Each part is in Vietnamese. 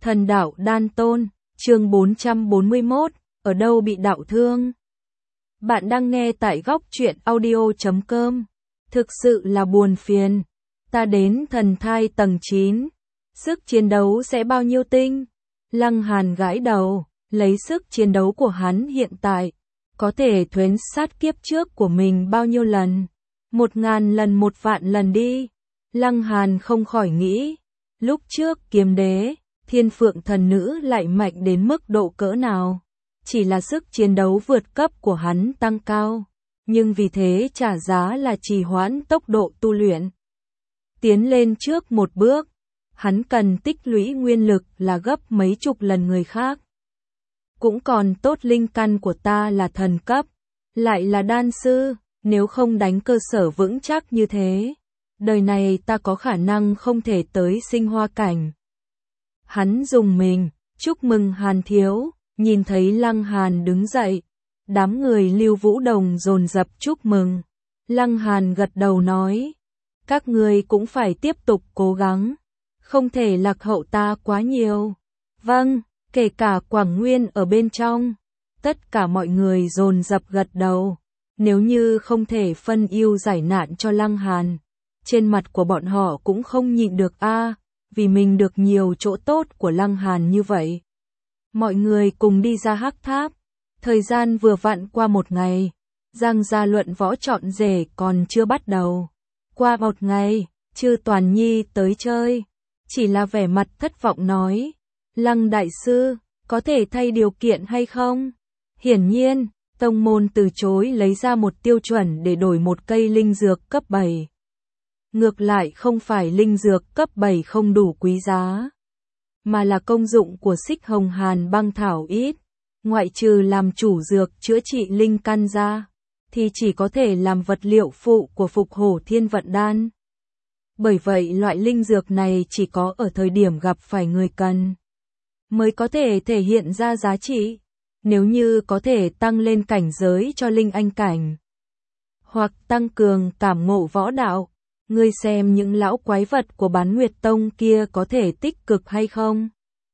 Thần đạo đan tôn, chương 441, ở đâu bị đạo thương? Bạn đang nghe tại góc truyện audio.com. Thực sự là buồn phiền. Ta đến thần thai tầng 9. Sức chiến đấu sẽ bao nhiêu tinh? Lăng Hàn gãi đầu, lấy sức chiến đấu của hắn hiện tại. Có thể thuến sát kiếp trước của mình bao nhiêu lần? 1000 lần, 1 vạn lần đi. Lăng Hàn không khỏi nghĩ. Lúc trước kiếm đế, thiên phượng thần nữ lại mạnh đến mức độ cỡ nào? Chỉ là sức chiến đấu vượt cấp của hắn tăng cao, nhưng vì thế trả giá là trì hoãn tốc độ tu luyện. Tiến lên trước một bước, hắn cần tích lũy nguyên lực là gấp mấy chục lần người khác. Cũng còn tốt linh căn của ta là thần cấp, lại là đan sư, nếu không đánh cơ sở vững chắc như thế, đời này ta có khả năng không thể tới sinh hoa cảnh. Hắn dùng mình, chúc mừng Hàn thiếu. Nhìn thấy Lăng Hàn đứng dậy, đám người Lưu Vũ Đồng dồn dập chúc mừng. Lăng Hàn gật đầu nói, các ngươi cũng phải tiếp tục cố gắng, không thể lạc hậu ta quá nhiều. Vâng, kể cả Quảng Nguyên ở bên trong. Tất cả mọi người dồn dập gật đầu. Nếu như không thể phân ưu giải nạn cho Lăng Hàn, trên mặt của bọn họ cũng không nhịn được vì mình được nhiều chỗ tốt của Lăng Hàn như vậy. Mọi người cùng đi ra Hắc Tháp. Thời gian vừa vặn qua một ngày. Giang gia luận võ chọn rể còn chưa bắt đầu. Qua một ngày, Chư Toàn Nhi tới chơi. Chỉ là vẻ mặt thất vọng nói. Lăng đại sư, có thể thay điều kiện hay không? Hiển nhiên, tông môn từ chối lấy ra một tiêu chuẩn để đổi một cây linh dược cấp 7. Ngược lại không phải linh dược cấp 7 không đủ quý giá, mà là công dụng của Xích Hồng Hàn băng thảo ít, ngoại trừ làm chủ dược chữa trị linh căn ra, thì chỉ có thể làm vật liệu phụ của Phục Hổ Thiên Vận Đan. Bởi vậy loại linh dược này chỉ có ở thời điểm gặp phải người cần, mới có thể thể hiện ra giá trị. Nếu như có thể tăng lên cảnh giới cho linh anh cảnh, hoặc tăng cường cảm ngộ võ đạo, ngươi xem những lão quái vật của Bán Nguyệt Tông kia có thể tích cực hay không?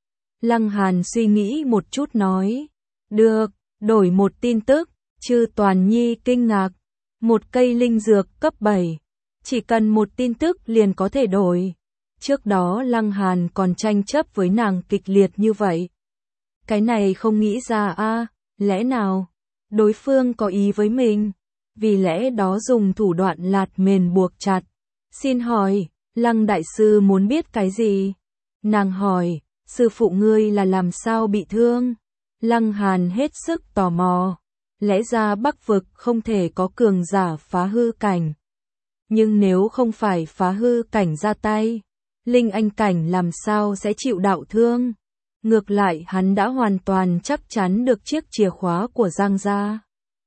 Lăng Hàn suy nghĩ một chút nói. Được, đổi một tin tức. Chư Toàn Nhi kinh ngạc. Một cây linh dược cấp 7. Chỉ cần một tin tức liền có thể đổi. Trước đó Lăng Hàn còn tranh chấp với nàng kịch liệt như vậy. Cái này không nghĩ ra lẽ nào đối phương có ý với mình? Vì lẽ đó dùng thủ đoạn lạt mền buộc chặt. Xin hỏi, Lăng đại sư muốn biết cái gì? Nàng hỏi, sư phụ ngươi là làm sao bị thương? Lăng Hàn hết sức tò mò. Lẽ ra Bắc vực không thể có cường giả phá hư cảnh. Nhưng nếu không phải phá hư cảnh ra tay, linh anh cảnh làm sao sẽ chịu đạo thương? Ngược lại hắn đã hoàn toàn chắc chắn được chiếc chìa khóa của Giang gia.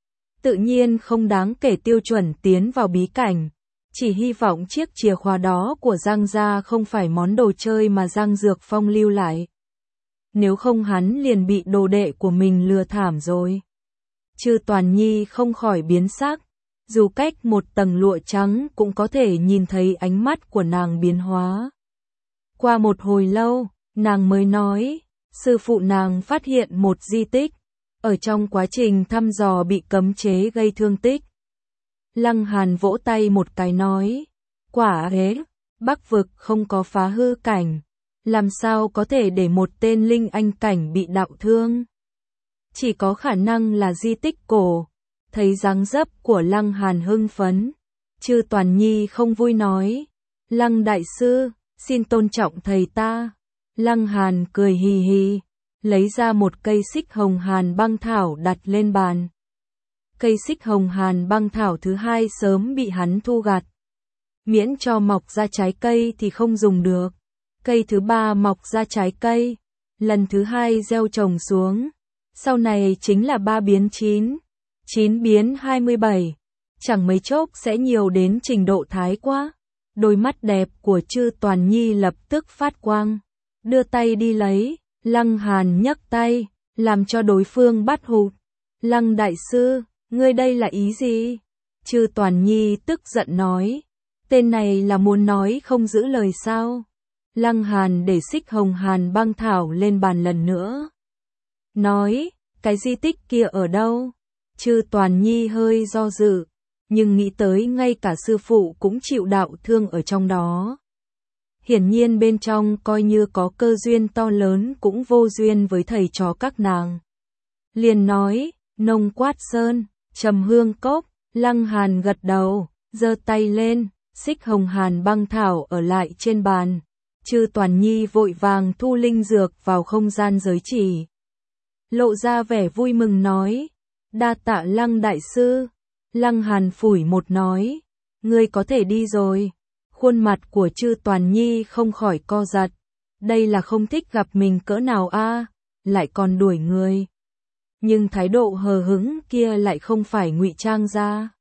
Tự nhiên không đáng kể tiêu chuẩn tiến vào bí cảnh. Chỉ hy vọng chiếc chìa khóa đó của Giang gia không phải món đồ chơi mà Giang Dược Phong lưu lại. Nếu không hắn liền bị đồ đệ của mình lừa thảm rồi. Chư Toàn Nhi không khỏi biến sắc. Dù cách một tầng lụa trắng cũng có thể nhìn thấy ánh mắt của nàng biến hóa. Qua một hồi lâu, nàng mới nói, sư phụ nàng phát hiện một di tích. Ở trong quá trình thăm dò bị cấm chế gây thương tích. Lăng Hàn vỗ tay một cái nói, quả thế, Bắc vực không có phá hư cảnh, làm sao có thể để một tên linh anh cảnh bị đạo thương? Chỉ có khả năng là di tích cổ. Thấy dáng dấp của Lăng Hàn hưng phấn, Chư Toàn Nhi không vui nói, Lăng đại sư, xin tôn trọng thầy ta. Lăng Hàn cười hì hì, lấy ra một cây Xích Hồng Hàn băng thảo đặt lên bàn. Cây Xích Hồng Hàn băng thảo thứ hai sớm bị hắn thu gặt. Miễn cho mọc ra trái cây thì không dùng được. Cây thứ ba mọc ra trái cây. Lần thứ hai gieo trồng xuống. Sau này chính là 3 biến 9. 9 biến 27. Chẳng mấy chốc sẽ nhiều đến trình độ thái quá. Đôi mắt đẹp của Chư Toàn Nhi lập tức phát quang. Đưa tay đi lấy. Lăng Hàn nhấc tay, làm cho đối phương bắt hụt. Lăng đại sư, ngươi đây là ý gì? Chư Toàn Nhi tức giận nói. Tên này là muốn nói không giữ lời sao? Lăng Hàn để Xích Hồng Hàn băng thảo lên bàn lần nữa. Nói, cái di tích kia ở đâu? Chư Toàn Nhi hơi do dự, nhưng nghĩ tới ngay cả sư phụ cũng chịu đạo thương ở trong đó. Hiển nhiên bên trong coi như có cơ duyên to lớn cũng vô duyên với thầy trò các nàng. Liền nói, Nông Quát Sơn, Trầm Hương Cốc. Lăng Hàn gật đầu, giơ tay lên, Xích Hồng Hàn băng thảo ở lại trên bàn. Chư Toàn Nhi vội vàng thu linh dược vào không gian giới chỉ. Lộ ra vẻ vui mừng nói, đa tạ Lăng đại sư. Lăng Hàn phủi một nói, ngươi có thể đi rồi. Khuôn mặt của Chư Toàn Nhi không khỏi co giật. Đây là không thích gặp mình cỡ nào a, lại còn đuổi người. Nhưng thái độ hờ hững kia lại không phải ngụy trang ra,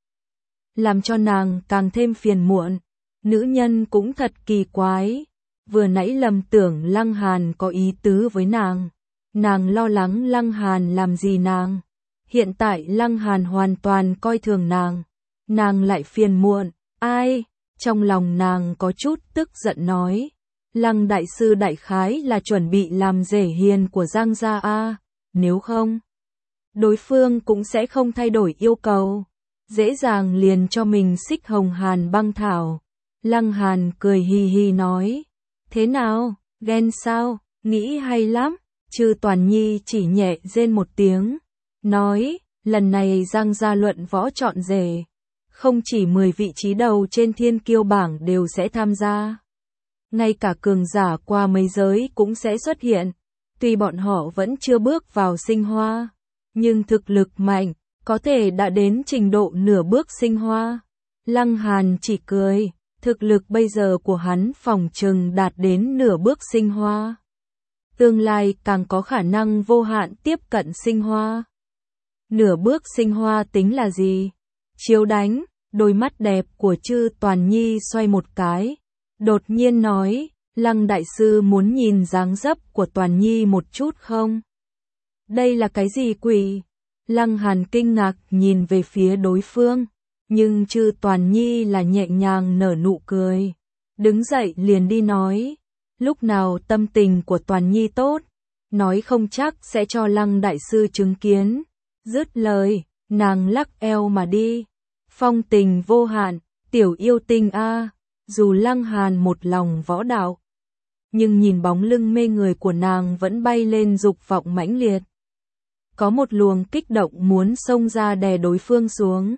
làm cho nàng càng thêm phiền muộn. Nữ nhân cũng thật kỳ quái, vừa nãy lầm tưởng Lăng Hàn có ý tứ với nàng. Nàng lo lắng Lăng Hàn làm gì nàng. Hiện tại Lăng Hàn hoàn toàn coi thường nàng. Nàng lại phiền muộn, ai? Trong lòng nàng có chút tức giận nói. Lăng đại sư đại khái là chuẩn bị làm rể hiền của Giang gia a, nếu không, đối phương cũng sẽ không thay đổi yêu cầu. Dễ dàng liền cho mình Xích Hồng Hàn băng thảo. Lăng Hàn cười hì hì nói. Thế nào, ghen sao, nghĩ hay lắm. Chư Toàn Nhi chỉ nhẹ rên một tiếng. Nói, lần này Giang gia luận võ chọn rể. Không chỉ 10 vị trí đầu trên thiên kiêu bảng đều sẽ tham gia. Ngay cả cường giả qua mấy giới cũng sẽ xuất hiện. Tuy bọn họ vẫn chưa bước vào sinh hoa, nhưng thực lực mạnh, có thể đã đến trình độ nửa bước sinh hoa. Lăng Hàn chỉ cười, thực lực bây giờ của hắn phỏng chừng đạt đến nửa bước sinh hoa. Tương lai càng có khả năng vô hạn tiếp cận sinh hoa. Nửa bước sinh hoa tính là gì? Chiếu đánh, đôi mắt đẹp của Chư Toàn Nhi xoay một cái. Đột nhiên nói, Lăng đại sư muốn nhìn dáng dấp của Toàn Nhi một chút không? Đây là cái gì quỷ? Lăng Hàn kinh ngạc nhìn về phía đối phương, nhưng Chư Toàn Nhi là nhẹ nhàng nở nụ cười. Đứng dậy liền đi nói, lúc nào tâm tình của Toàn Nhi tốt, nói không chắc sẽ cho Lăng đại sư chứng kiến. Dứt lời, nàng lắc eo mà đi. Phong tình vô hạn, tiểu yêu tinh a. Dù Lăng Hàn một lòng võ đạo, nhưng nhìn bóng lưng mê người của nàng vẫn bay lên dục vọng mãnh liệt. Có một luồng kích động muốn xông ra đè đối phương xuống.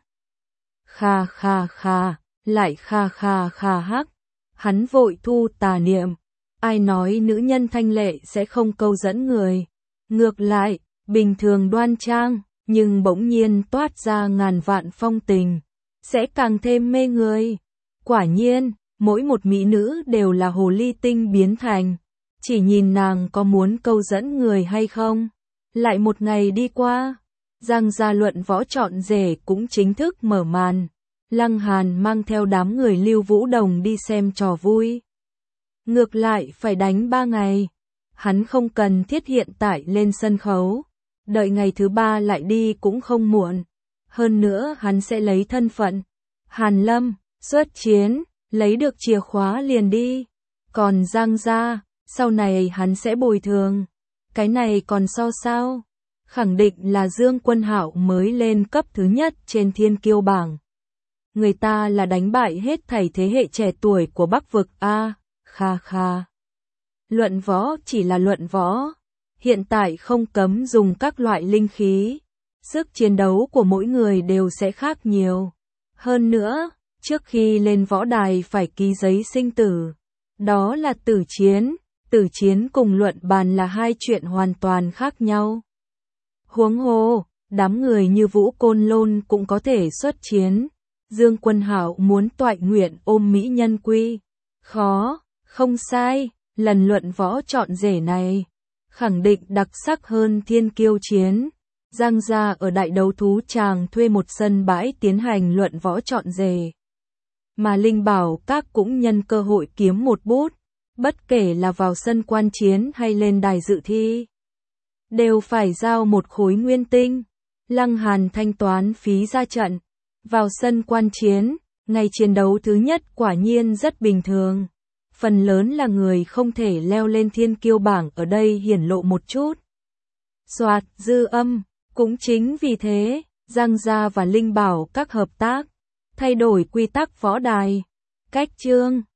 Kha kha kha, lại kha kha kha hắc. Hắn vội thu tà niệm. Ai nói nữ nhân thanh lệ sẽ không câu dẫn người. Ngược lại, bình thường đoan trang, nhưng bỗng nhiên toát ra ngàn vạn phong tình, sẽ càng thêm mê người. Quả nhiên, mỗi một mỹ nữ đều là hồ ly tinh biến thành. Chỉ nhìn nàng có muốn câu dẫn người hay không. Lại một ngày đi qua, Giang gia luận võ chọn rể cũng chính thức mở màn. Lăng Hàn mang theo đám người Lưu Vũ Đồng đi xem trò vui. Ngược lại phải đánh 3 ngày. Hắn không cần thiết hiện tại lên sân khấu. Đợi ngày thứ 3 lại đi cũng không muộn. Hơn nữa hắn sẽ lấy thân phận Hàn Lâm, xuất chiến, lấy được chìa khóa liền đi. Còn Giang gia, sau này hắn sẽ bồi thường. Cái này còn so sao? Khẳng định là Dương Quân Hạo mới lên cấp thứ nhất trên thiên kiêu bảng. Người ta là đánh bại hết thảy thế hệ trẻ tuổi của Bắc vực a. Kha kha. Luận võ chỉ là luận võ. Hiện tại không cấm dùng các loại linh khí. Sức chiến đấu của mỗi người đều sẽ khác nhiều. Hơn nữa, trước khi lên võ đài phải ký giấy sinh tử. Đó là tử chiến. Tử chiến cùng luận bàn là hai chuyện hoàn toàn khác nhau. Huống hồ, đám người như Vũ Côn Lôn cũng có thể xuất chiến. Dương Quân Hạo muốn toại nguyện ôm mỹ nhân quy. Khó, không sai, lần luận võ chọn rể này, khẳng định đặc sắc hơn thiên kiêu chiến. Giang gia ở đại đấu thú tràng thuê một sân bãi tiến hành luận võ chọn rể. Mà Linh Bảo Các cũng nhân cơ hội kiếm một bút. Bất kể là vào sân quan chiến hay lên đài dự thi, đều phải giao một khối nguyên tinh. Lăng Hàn thanh toán phí ra trận. Vào sân quan chiến, ngày chiến đấu thứ nhất quả nhiên rất bình thường. phần lớn là người không thể leo lên thiên kiêu bảng ở đây hiển lộ một chút. Soạt, dư âm, cũng chính vì thế, Giang Gia và Linh Bảo các hợp tác, thay đổi quy tắc võ đài, cách chương,